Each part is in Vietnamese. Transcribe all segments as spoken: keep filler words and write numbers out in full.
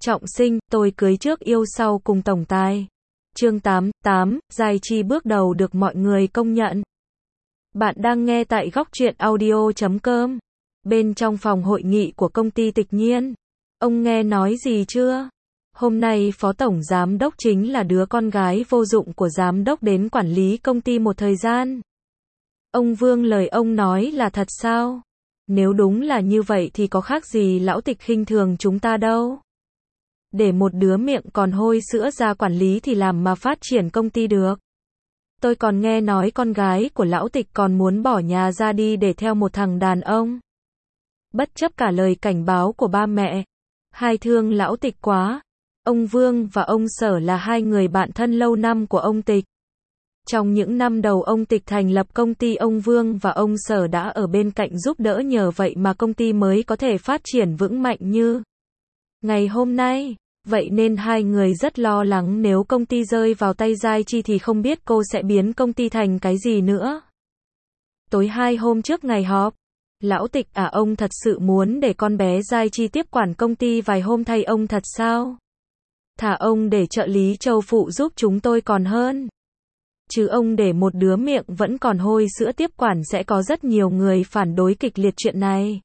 Trọng sinh, tôi cưới trước yêu sau cùng tổng tài. Chương tám, tám, Giai Chi bước đầu được mọi người công nhận. Bạn đang nghe tại góc truyện audio chấm com. Bên trong phòng hội nghị của công ty Tịch Nhiên. Ông nghe nói gì chưa? Hôm nay phó tổng giám đốc chính là đứa con gái vô dụng của giám đốc đến quản lý công ty một thời gian. Ông Vương, lời ông nói là thật sao? Nếu đúng là như vậy thì có khác gì lão Tịch khinh thường chúng ta đâu. Để một đứa miệng còn hôi sữa ra quản lý thì làm mà phát triển công ty được. Tôi còn nghe nói con gái của lão Tịch còn muốn bỏ nhà ra đi để theo một thằng đàn ông. Bất chấp cả lời cảnh báo của ba mẹ. Hai thương lão Tịch quá. Ông Vương và ông Sở là hai người bạn thân lâu năm của ông Tịch. Trong những năm đầu ông Tịch thành lập công ty, ông Vương và ông Sở đã ở bên cạnh giúp đỡ, nhờ vậy mà công ty mới có thể phát triển vững mạnh như ngày hôm nay. Vậy nên hai người rất lo lắng nếu công ty rơi vào tay Giai Chi thì không biết cô sẽ biến công ty thành cái gì nữa. Tối hai hôm trước ngày họp, lão Tịch à, ông thật sự muốn để con bé Giai Chi tiếp quản công ty vài hôm thay ông thật sao? Thả ông để trợ lý Châu phụ giúp chúng tôi còn hơn. Chứ ông để một đứa miệng vẫn còn hôi sữa tiếp quản sẽ có rất nhiều người phản đối kịch liệt chuyện này.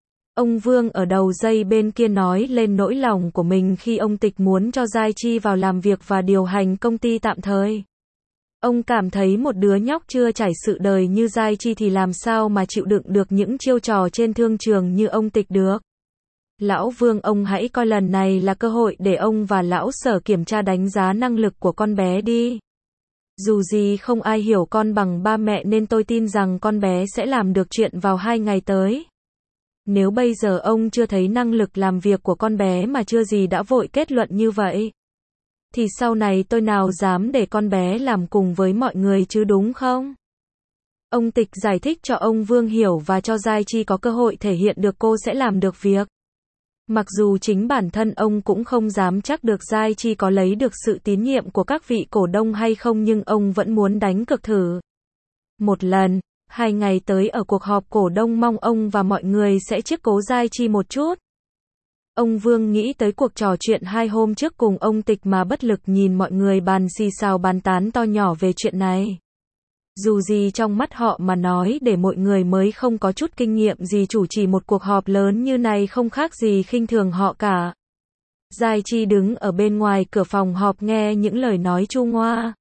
Ông Vương ở đầu dây bên kia nói lên nỗi lòng của mình khi ông Tịch muốn cho Giai Chi vào làm việc và điều hành công ty tạm thời. Ông cảm thấy một đứa nhóc chưa trải sự đời như Giai Chi thì làm sao mà chịu đựng được những chiêu trò trên thương trường như ông Tịch được. Lão Vương, ông hãy coi lần này là cơ hội để ông và lão Sở kiểm tra đánh giá năng lực của con bé đi. Dù gì không ai hiểu con bằng ba mẹ nên tôi tin rằng con bé sẽ làm được chuyện vào hai ngày tới. Nếu bây giờ ông chưa thấy năng lực làm việc của con bé mà chưa gì đã vội kết luận như vậy, thì sau này tôi nào dám để con bé làm cùng với mọi người chứ, đúng không? Ông Tịch giải thích cho ông Vương hiểu và cho Giai Chi có cơ hội thể hiện được cô sẽ làm được việc. Mặc dù chính bản thân ông cũng không dám chắc được Giai Chi có lấy được sự tín nhiệm của các vị cổ đông hay không, nhưng ông vẫn muốn đánh cược thử. Một lần, hai ngày tới ở cuộc họp cổ đông, mong ông và mọi người sẽ chiết cố Giai Chi một chút. Ông Vương nghĩ tới cuộc trò chuyện hai hôm trước cùng ông Tịch mà bất lực nhìn mọi người bàn xì xào bàn tán to nhỏ về chuyện này. Dù gì trong mắt họ mà nói, để mọi người mới không có chút kinh nghiệm gì chủ trì một cuộc họp lớn như này không khác gì khinh thường họ cả. Giai Chi đứng ở bên ngoài cửa phòng họp nghe những lời nói chua ngoa,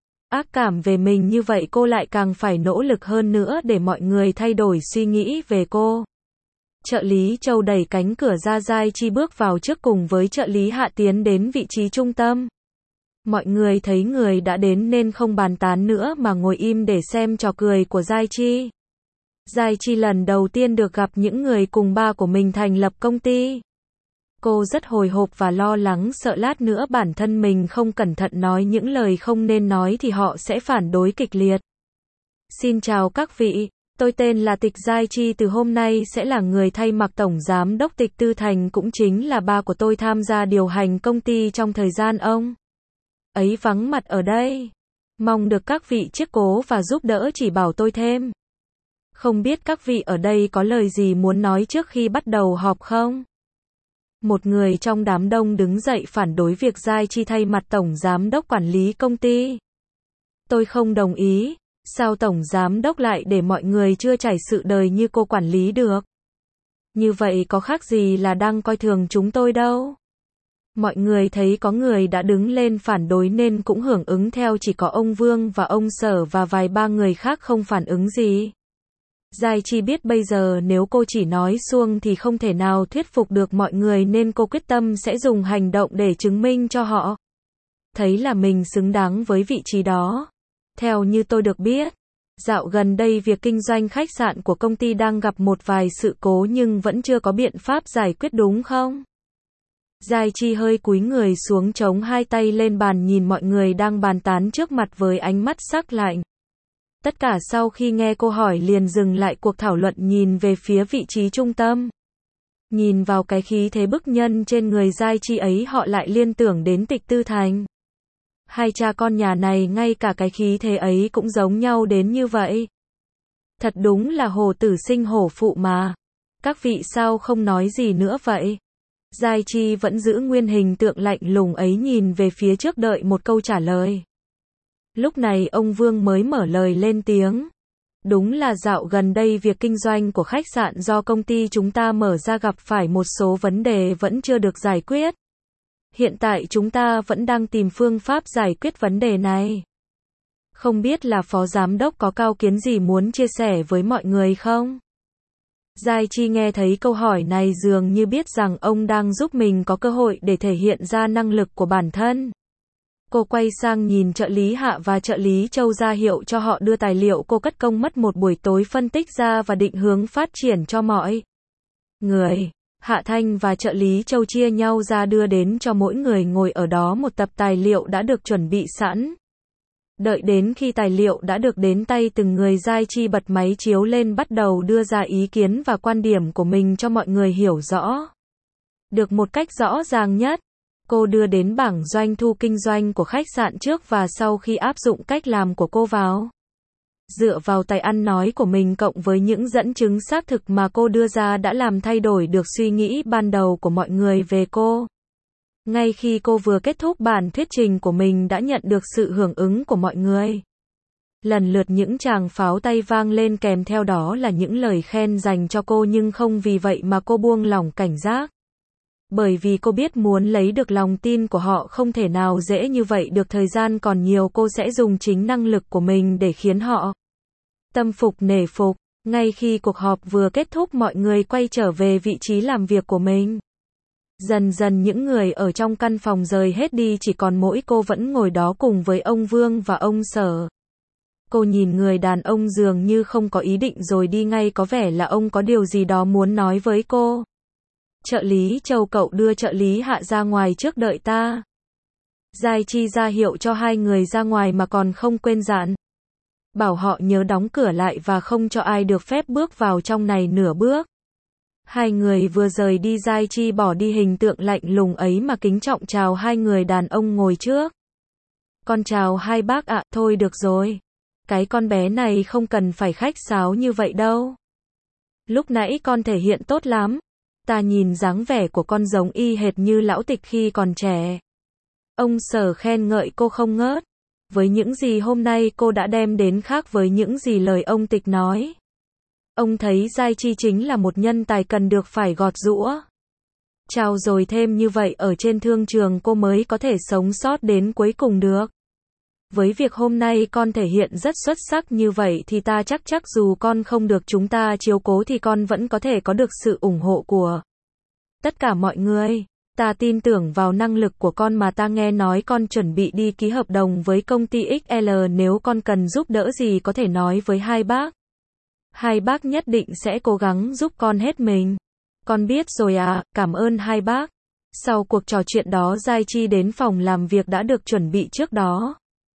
ác cảm về mình như vậy, cô lại càng phải nỗ lực hơn nữa để mọi người thay đổi suy nghĩ về cô. Trợ lý Châu đẩy cánh cửa ra, Giai Chi bước vào trước cùng với trợ lý Hạ tiến đến vị trí trung tâm. Mọi người thấy người đã đến nên không bàn tán nữa mà ngồi im để xem trò cười của Giai Chi. Giai Chi lần đầu tiên được gặp những người cùng ba của mình thành lập công ty. Cô rất hồi hộp và lo lắng, sợ lát nữa bản thân mình không cẩn thận nói những lời không nên nói thì họ sẽ phản đối kịch liệt. Xin chào các vị, tôi tên là Tịch Giai Chi, từ hôm nay sẽ là người thay mặt Tổng Giám đốc Tịch Tư Thành, cũng chính là ba của tôi, tham gia điều hành công ty trong thời gian ông ấy vắng mặt ở đây. Mong được các vị chiết cố và giúp đỡ chỉ bảo tôi thêm. Không biết các vị ở đây có lời gì muốn nói trước khi bắt đầu họp không? Một người trong đám đông đứng dậy phản đối việc Giai Chi thay mặt Tổng Giám đốc quản lý công ty. Tôi không đồng ý, sao Tổng Giám đốc lại để mọi người chưa trải sự đời như cô quản lý được? Như vậy có khác gì là đang coi thường chúng tôi đâu. Mọi người thấy có người đã đứng lên phản đối nên cũng hưởng ứng theo, chỉ có ông Vương và ông Sở và vài ba người khác không phản ứng gì. Giai Chi biết bây giờ nếu cô chỉ nói suông thì không thể nào thuyết phục được mọi người nên cô quyết tâm sẽ dùng hành động để chứng minh cho họ thấy là mình xứng đáng với vị trí đó. Theo như tôi được biết, dạo gần đây việc kinh doanh khách sạn của công ty đang gặp một vài sự cố nhưng vẫn chưa có biện pháp giải quyết, đúng không? Giai Chi hơi cúi người xuống, chống hai tay lên bàn, nhìn mọi người đang bàn tán trước mặt với ánh mắt sắc lạnh. Tất cả sau khi nghe cô hỏi liền dừng lại cuộc thảo luận, nhìn về phía vị trí trung tâm. Nhìn vào cái khí thế bức nhân trên người Giai Chi ấy, họ lại liên tưởng đến Tịch Tư Thành. Hai cha con nhà này ngay cả cái khí thế ấy cũng giống nhau đến như vậy. Thật đúng là hổ tử sinh hổ phụ mà. Các vị sao không nói gì nữa vậy? Giai Chi vẫn giữ nguyên hình tượng lạnh lùng ấy nhìn về phía trước đợi một câu trả lời. Lúc này ông Vương mới mở lời lên tiếng. Đúng là dạo gần đây việc kinh doanh của khách sạn do công ty chúng ta mở ra gặp phải một số vấn đề vẫn chưa được giải quyết. Hiện tại chúng ta vẫn đang tìm phương pháp giải quyết vấn đề này. Không biết là phó giám đốc có cao kiến gì muốn chia sẻ với mọi người không? Giai Chi nghe thấy câu hỏi này dường như biết rằng ông đang giúp mình có cơ hội để thể hiện ra năng lực của bản thân. Cô quay sang nhìn trợ lý Hạ và trợ lý Châu ra hiệu cho họ đưa tài liệu cô cất công mất một buổi tối phân tích ra và định hướng phát triển cho mọi người. Hạ Thanh và trợ lý Châu chia nhau ra đưa đến cho mỗi người ngồi ở đó một tập tài liệu đã được chuẩn bị sẵn. Đợi đến khi tài liệu đã được đến tay từng người, Giai Chi bật máy chiếu lên bắt đầu đưa ra ý kiến và quan điểm của mình cho mọi người hiểu rõ. Được một cách rõ ràng nhất, cô đưa đến bảng doanh thu kinh doanh của khách sạn trước và sau khi áp dụng cách làm của cô vào. Dựa vào tài ăn nói của mình cộng với những dẫn chứng xác thực mà cô đưa ra đã làm thay đổi được suy nghĩ ban đầu của mọi người về cô. Ngay khi cô vừa kết thúc bản thuyết trình của mình đã nhận được sự hưởng ứng của mọi người. Lần lượt những tràng pháo tay vang lên kèm theo đó là những lời khen dành cho cô, nhưng không vì vậy mà cô buông lỏng cảnh giác. Bởi vì cô biết muốn lấy được lòng tin của họ không thể nào dễ như vậy được, thời gian còn nhiều, cô sẽ dùng chính năng lực của mình để khiến họ tâm phục nể phục. Ngay khi cuộc họp vừa kết thúc, mọi người quay trở về vị trí làm việc của mình. Dần dần những người ở trong căn phòng rời hết đi, chỉ còn mỗi cô vẫn ngồi đó cùng với ông Vương và ông Sở. Cô nhìn người đàn ông dường như không có ý định rồi đi ngay, có vẻ là ông có điều gì đó muốn nói với cô. Trợ lý Châu, cậu đưa trợ lý Hạ ra ngoài trước đợi ta. Giai Chi ra hiệu cho hai người ra ngoài mà còn không quên dặn. Bảo họ nhớ đóng cửa lại và không cho ai được phép bước vào trong này nửa bước. Hai người vừa rời đi, Giai Chi bỏ đi hình tượng lạnh lùng ấy mà kính trọng chào hai người đàn ông ngồi trước. Con chào hai bác ạ, thôi được rồi. Cái con bé này không cần phải khách sáo như vậy đâu. Lúc nãy con thể hiện tốt lắm. Ta nhìn dáng vẻ của con giống y hệt như lão Tịch khi còn trẻ. Ông Sở khen ngợi cô không ngớt. Với những gì hôm nay cô đã đem đến khác với những gì lời ông Tịch nói. Ông thấy Giai Chi chính là một nhân tài cần được phải gọt giũa. Chào rồi, thêm như vậy ở trên thương trường cô mới có thể sống sót đến cuối cùng được. Với việc hôm nay con thể hiện rất xuất sắc như vậy thì ta chắc chắc dù con không được chúng ta chiếu cố thì con vẫn có thể có được sự ủng hộ của tất cả mọi người. Ta tin tưởng vào năng lực của con mà ta nghe nói con chuẩn bị đi ký hợp đồng với công ty ích lờ, nếu con cần giúp đỡ gì có thể nói với hai bác. Hai bác nhất định sẽ cố gắng giúp con hết mình. Con biết rồi à, cảm ơn hai bác. Sau cuộc trò chuyện đó, Giai Chi đến phòng làm việc đã được chuẩn bị trước đó.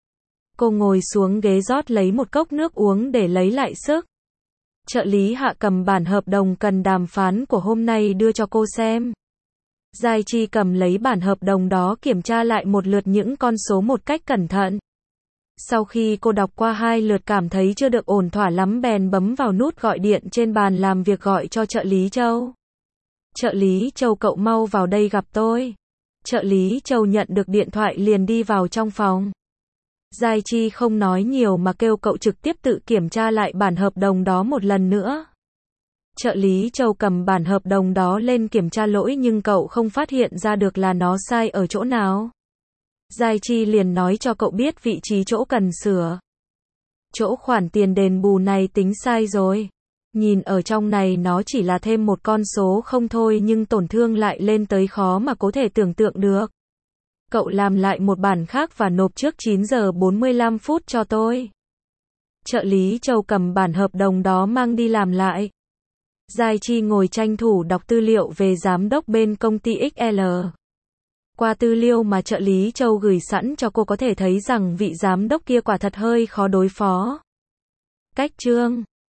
Cô ngồi xuống ghế rót lấy một cốc nước uống để lấy lại sức. Trợ lý Hạ cầm bản hợp đồng cần đàm phán của hôm nay đưa cho cô xem. Giai Chi cầm lấy bản hợp đồng đó kiểm tra lại một lượt những con số một cách cẩn thận. Sau khi cô đọc qua hai lượt cảm thấy chưa được ổn thỏa lắm bèn bấm vào nút gọi điện trên bàn làm việc gọi cho trợ lý Châu. Trợ lý Châu, cậu mau vào đây gặp tôi. Trợ lý Châu nhận được điện thoại liền đi vào trong phòng. Giai Chi không nói nhiều mà kêu cậu trực tiếp tự kiểm tra lại bản hợp đồng đó một lần nữa. Trợ lý Châu cầm bản hợp đồng đó lên kiểm tra lỗi nhưng cậu không phát hiện ra được là nó sai ở chỗ nào. Giai Chi liền nói cho cậu biết vị trí chỗ cần sửa. Chỗ khoản tiền đền bù này tính sai rồi. Nhìn ở trong này nó chỉ là thêm một con số không thôi nhưng tổn thương lại lên tới khó mà có thể tưởng tượng được. Cậu làm lại một bản khác và nộp trước chín giờ bốn mươi lăm phút cho tôi. Trợ lý Châu cầm bản hợp đồng đó mang đi làm lại. Giai Chi ngồi tranh thủ đọc tư liệu về giám đốc bên công ty ích lờ. Qua tư liệu mà trợ lý Châu gửi sẵn cho cô có thể thấy rằng vị giám đốc kia quả thật hơi khó đối phó. Cách chương